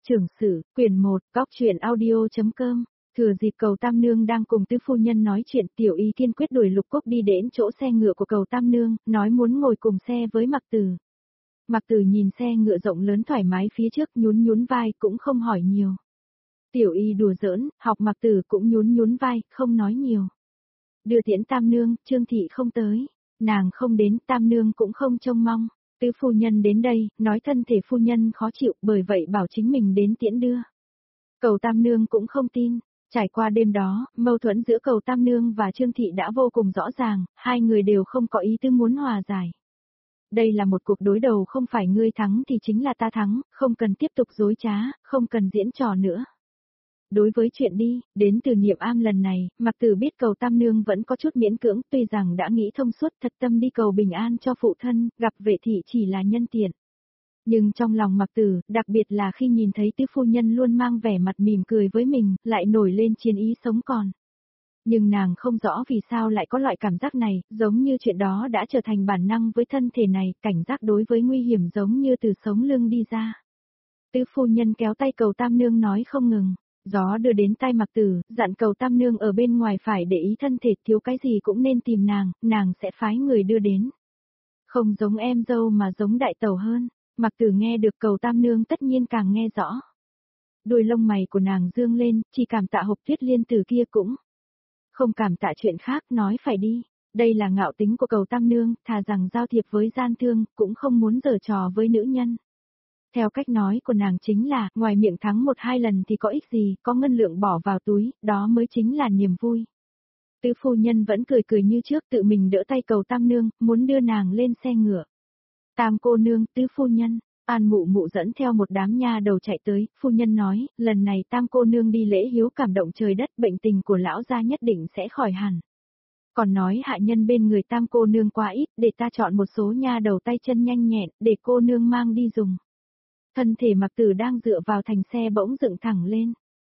Trưởng sử, quyển 1, góc truyện audio.com. Thừa dịp Cầu Tam Nương đang cùng Tứ phu nhân nói chuyện, Tiểu Y kiên quyết đuổi Lục Cốc đi đến chỗ xe ngựa của Cầu Tam Nương, nói muốn ngồi cùng xe với Mặc Tử. Mặc Tử nhìn xe ngựa rộng lớn thoải mái phía trước, nhún nhún vai, cũng không hỏi nhiều. Tiểu Y đùa giỡn, học Mặc Tử cũng nhún nhún vai, không nói nhiều. Đưa tiễn Tam Nương, Trương Thị không tới, nàng không đến, Tam Nương cũng không trông mong. Tứ phu nhân đến đây, nói thân thể phu nhân khó chịu, bởi vậy bảo chính mình đến tiễn đưa. Cầu Tam Nương cũng không tin. Trải qua đêm đó, mâu thuẫn giữa Cầu Tam Nương và Trương Thị đã vô cùng rõ ràng, hai người đều không có ý tư muốn hòa giải. Đây là một cuộc đối đầu, không phải ngươi thắng thì chính là ta thắng, không cần tiếp tục dối trá, không cần diễn trò nữa. Đối với chuyện đi, đến từ Niệm Am lần này, Mặc Tử biết Cầu Tam Nương vẫn có chút miễn cưỡng, tuy rằng đã nghĩ thông suốt, thật tâm đi cầu bình an cho phụ thân, gặp Vệ Thị chỉ là nhân tiện. Nhưng trong lòng Mặc Tử, đặc biệt là khi nhìn thấy Tứ phu nhân luôn mang vẻ mặt mỉm cười với mình, lại nổi lên chiến ý sống còn. Nhưng nàng không rõ vì sao lại có loại cảm giác này, giống như chuyện đó đã trở thành bản năng với thân thể này, cảnh giác đối với nguy hiểm giống như từ sống lưng đi ra. Tứ phu nhân kéo tay Cầu Tam Nương nói không ngừng. Gió đưa đến tai Mặc Tử, dặn Cầu Tam Nương ở bên ngoài phải để ý thân thể, thiếu cái gì cũng nên tìm nàng sẽ phái người đưa đến. Không giống em dâu mà giống đại tẩu hơn. Mặc Tử nghe được Cầu Tam Nương tất nhiên càng nghe rõ. Đuôi lông mày của nàng dương lên, chỉ cảm tạ Hộp Tuyết Liên Tử kia cũng. Không cảm tạ chuyện khác, nói phải đi. Đây là ngạo tính của Cầu Tam Nương, thà rằng giao thiệp với gian thương, cũng không muốn giở trò với nữ nhân. Theo cách nói của nàng chính là, ngoài miệng thắng 1-2 lần thì có ích gì, có ngân lượng bỏ vào túi, đó mới chính là niềm vui. Tứ phu nhân vẫn cười cười như trước, tự mình đỡ tay Cầu Tam Nương, muốn đưa nàng lên xe ngựa. Tam cô nương, Tứ phu nhân, An Mụ Mụ dẫn theo một đám nha đầu chạy tới, phu nhân nói, lần này Tam cô nương đi lễ hiếu cảm động trời đất, bệnh tình của lão gia nhất định sẽ khỏi hẳn. Còn nói hạ nhân bên người Tam cô nương quá ít, để ta chọn một số nha đầu tay chân nhanh nhẹn, để cô nương mang đi dùng. Thân thể Mặc Tử đang dựa vào thành xe bỗng dựng thẳng lên.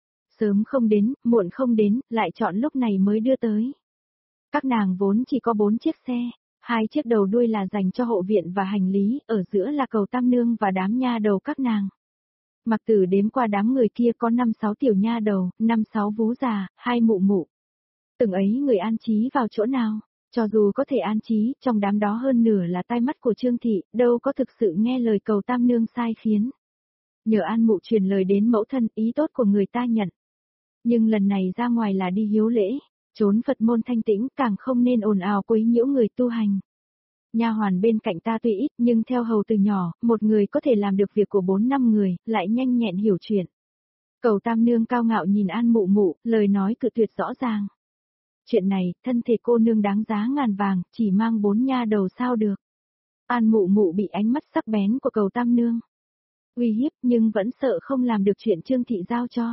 Sớm không đến, muộn không đến, lại chọn lúc này mới đưa tới. Các nàng vốn chỉ có 4 chiếc xe, 2 chiếc đầu đuôi là dành cho hộ viện và hành lý, ở giữa là Cầu Tam Nương và đám nha đầu các nàng. Mặc Tử đếm qua đám người kia có 5-6 tiểu nha đầu, 5-6 vú già, 2 mụ mụ. Từng ấy người an trí vào chỗ nào? Cho dù có thể an trí, trong đám đó hơn nửa là tai mắt của Trương Thị, đâu có thực sự nghe lời Cầu Tam Nương sai khiến. Nhờ An Mụ truyền lời đến mẫu thân, ý tốt của người ta nhận. Nhưng lần này ra ngoài là đi hiếu lễ, trốn Phật môn thanh tĩnh, càng không nên ồn ào quấy nhiễu người tu hành. Nha hoàn bên cạnh ta tuy ít, nhưng theo hầu từ nhỏ, một người có thể làm được việc của 4-5 người, lại nhanh nhẹn hiểu chuyện. Cầu Tam Nương cao ngạo nhìn An Mụ Mụ, lời nói cự tuyệt rõ ràng. Chuyện này, thân thể cô nương đáng giá ngàn vàng, chỉ mang 4 nha đầu sao được. An Mụ Mụ bị ánh mắt sắc bén của Cầu Tam Nương uy hiếp, nhưng vẫn sợ không làm được chuyện Trương Thị giao cho.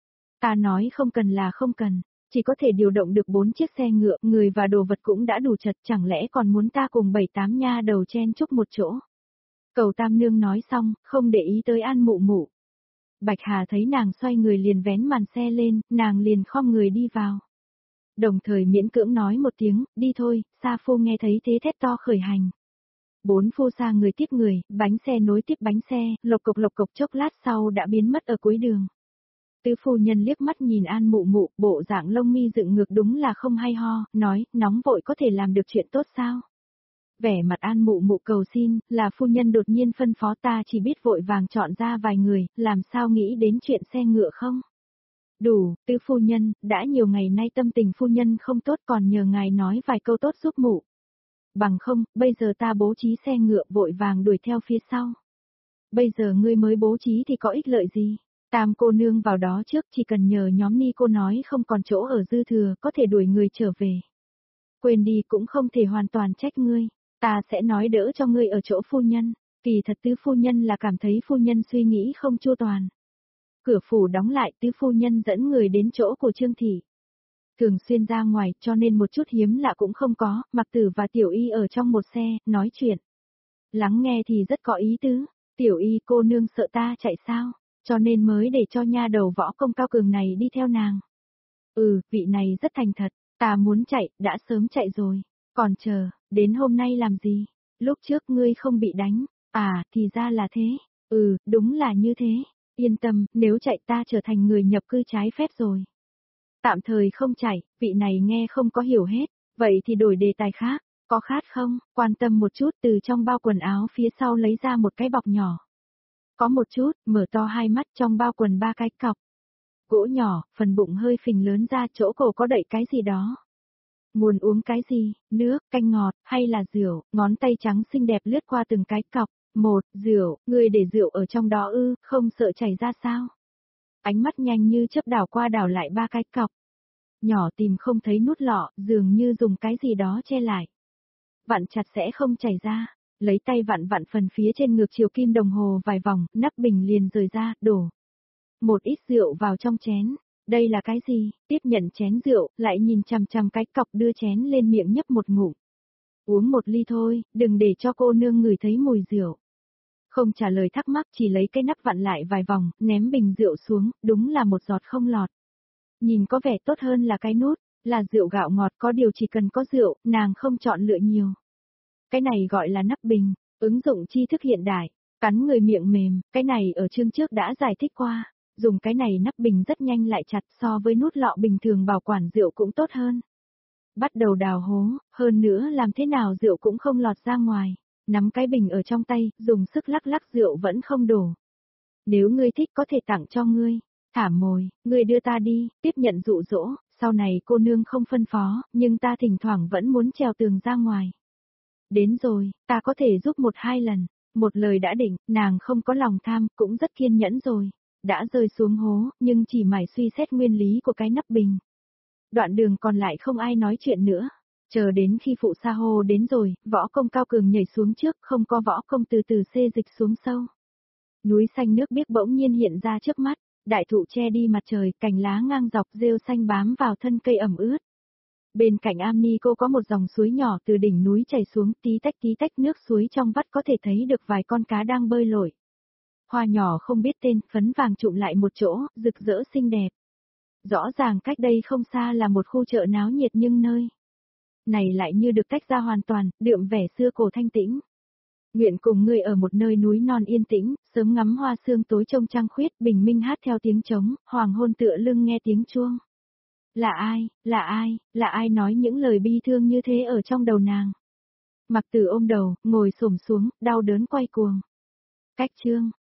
Ta nói không cần là không cần, chỉ có thể điều động được 4 chiếc xe ngựa, người và đồ vật cũng đã đủ chật, chẳng lẽ còn muốn ta cùng 7-8 nha đầu chen chúc một chỗ. Cầu Tam Nương nói xong, không để ý tới An Mụ Mụ. Bạch Hà thấy nàng xoay người liền vén màn xe lên, nàng liền khom người đi vào. Đồng thời miễn cưỡng nói một tiếng, đi thôi, Sa Phu nghe thấy thế thét to khởi hành. 4 phu xa người tiếp người, bánh xe nối tiếp bánh xe, lộc cộc chốc lát sau đã biến mất ở cuối đường. Tứ phu nhân liếc mắt nhìn An Mụ Mụ, bộ dạng lông mi dựng ngược đúng là không hay ho, nói, nóng vội có thể làm được chuyện tốt sao? Vẻ mặt An Mụ Mụ cầu xin, là phu nhân đột nhiên phân phó ta chỉ biết vội vàng chọn ra vài người, làm sao nghĩ đến chuyện xe ngựa không? Đủ, Tứ phu nhân, đã nhiều ngày nay tâm tình phu nhân không tốt, còn nhờ ngài nói vài câu tốt giúp Mụ. Bằng không, bây giờ ta bố trí xe ngựa vội vàng đuổi theo phía sau. Bây giờ ngươi mới bố trí thì có ích lợi gì? Tam cô nương vào đó trước, chỉ cần nhờ nhóm Ni cô nói không còn chỗ ở dư thừa, có thể đuổi người trở về. Quên đi cũng không thể hoàn toàn trách ngươi, ta sẽ nói đỡ cho ngươi ở chỗ phu nhân. Kỳ thật Tứ phu nhân là cảm thấy phu nhân suy nghĩ không chu toàn. Cửa phủ đóng lại, Tứ phu nhân dẫn người đến chỗ của Trương Thị. Thường xuyên ra ngoài, cho nên một chút hiếm lạ cũng không có, Mặc Tử và Tiểu Y ở trong một xe, nói chuyện. Lắng nghe thì rất có ý tứ, Tiểu Y cô nương sợ ta chạy sao, cho nên mới để cho nha đầu võ công cao cường này đi theo nàng. Vị này rất thành thật, ta muốn chạy, đã sớm chạy rồi, còn chờ, đến hôm nay làm gì, lúc trước ngươi không bị đánh, thì ra là thế, đúng là như thế, Yên tâm, nếu chạy ta trở thành người nhập cư trái phép rồi. Tạm thời không chạy, vị này nghe không có hiểu hết, vậy thì đổi đề tài khác, có khát không, quan tâm một chút từ trong bao quần áo phía sau lấy ra một cái bọc nhỏ. Có một chút, mở to hai mắt trong bao quần ba cái cọc. Gỗ nhỏ, phần bụng hơi phình lớn ra chỗ cổ có đậy cái gì đó. Muốn uống cái gì, nước, canh ngọt, hay là rượu, ngón tay trắng xinh đẹp lướt qua từng cái cọc. Một, rượu, người để rượu ở trong đó ư, không sợ chảy ra sao? Ánh mắt nhanh như chớp đảo qua đảo lại ba cái cọc. Nhỏ tìm không thấy nút lọ, dường như dùng cái gì đó che lại. Vặn chặt sẽ không chảy ra. Lấy tay vặn vặn phần phía trên ngược chiều kim đồng hồ vài vòng, nắp bình liền rời ra, đổ một ít rượu vào trong chén. Đây là cái gì? Tiếp nhận chén rượu, lại nhìn chằm chằm cái cọc đưa chén lên miệng nhấp một ngụm. Uống một ly thôi, đừng để cho cô nương ngửi thấy mùi rượu. Không trả lời thắc mắc, chỉ lấy cái nắp vặn lại vài vòng, ném bình rượu xuống, đúng là một giọt không lọt. Nhìn có vẻ tốt hơn là cái nút, là rượu gạo ngọt, có điều chỉ cần có rượu, nàng không chọn lựa nhiều. Cái này gọi là nắp bình, ứng dụng tri thức hiện đại, cắn người miệng mềm, cái này ở chương trước đã giải thích qua. Dùng cái này nắp bình rất nhanh lại chặt, so với nút lọ bình thường bảo quản rượu cũng tốt hơn. Bắt đầu đào hố, hơn nữa làm thế nào rượu cũng không lọt ra ngoài. Nắm cái bình ở trong tay, dùng sức lắc lắc rượu vẫn không đổ. Nếu ngươi thích có thể tặng cho ngươi. Thả mồi, ngươi đưa ta đi, tiếp nhận dụ dỗ, sau này cô nương không phân phó, nhưng ta thỉnh thoảng vẫn muốn trèo tường ra ngoài. Đến rồi, ta có thể giúp một hai lần. Một lời đã định, nàng không có lòng tham, cũng rất kiên nhẫn rồi. Đã rơi xuống hố, nhưng chỉ mải suy xét nguyên lý của cái nắp bình. Đoạn đường còn lại không ai nói chuyện nữa. Chờ đến khi phụ sa hô đến rồi, võ công cao cường nhảy xuống trước, không có võ công từ từ xê dịch xuống sâu. Núi xanh nước biếc bỗng nhiên hiện ra trước mắt, đại thụ che đi mặt trời, cành lá ngang dọc rêu xanh bám vào thân cây ẩm ướt. Bên cạnh am ni cô có một dòng suối nhỏ từ đỉnh núi chảy xuống, tí tách nước suối trong vắt có thể thấy được vài con cá đang bơi lội. Hoa nhỏ không biết tên, phấn vàng trụm lại một chỗ, rực rỡ xinh đẹp. Rõ ràng cách đây không xa là một khu chợ náo nhiệt nhưng nơi này lại như được tách ra hoàn toàn, đượm vẻ xưa cổ thanh tĩnh. Nguyện cùng ngươi ở một nơi núi non yên tĩnh, sớm ngắm hoa sương tối trông trăng khuyết, bình minh hát theo tiếng trống, hoàng hôn tựa lưng nghe tiếng chuông. Là ai nói những lời bi thương như thế ở trong đầu nàng? Mặc Tử ôm đầu, ngồi xổm xuống, đau đớn quay cuồng. Cách chương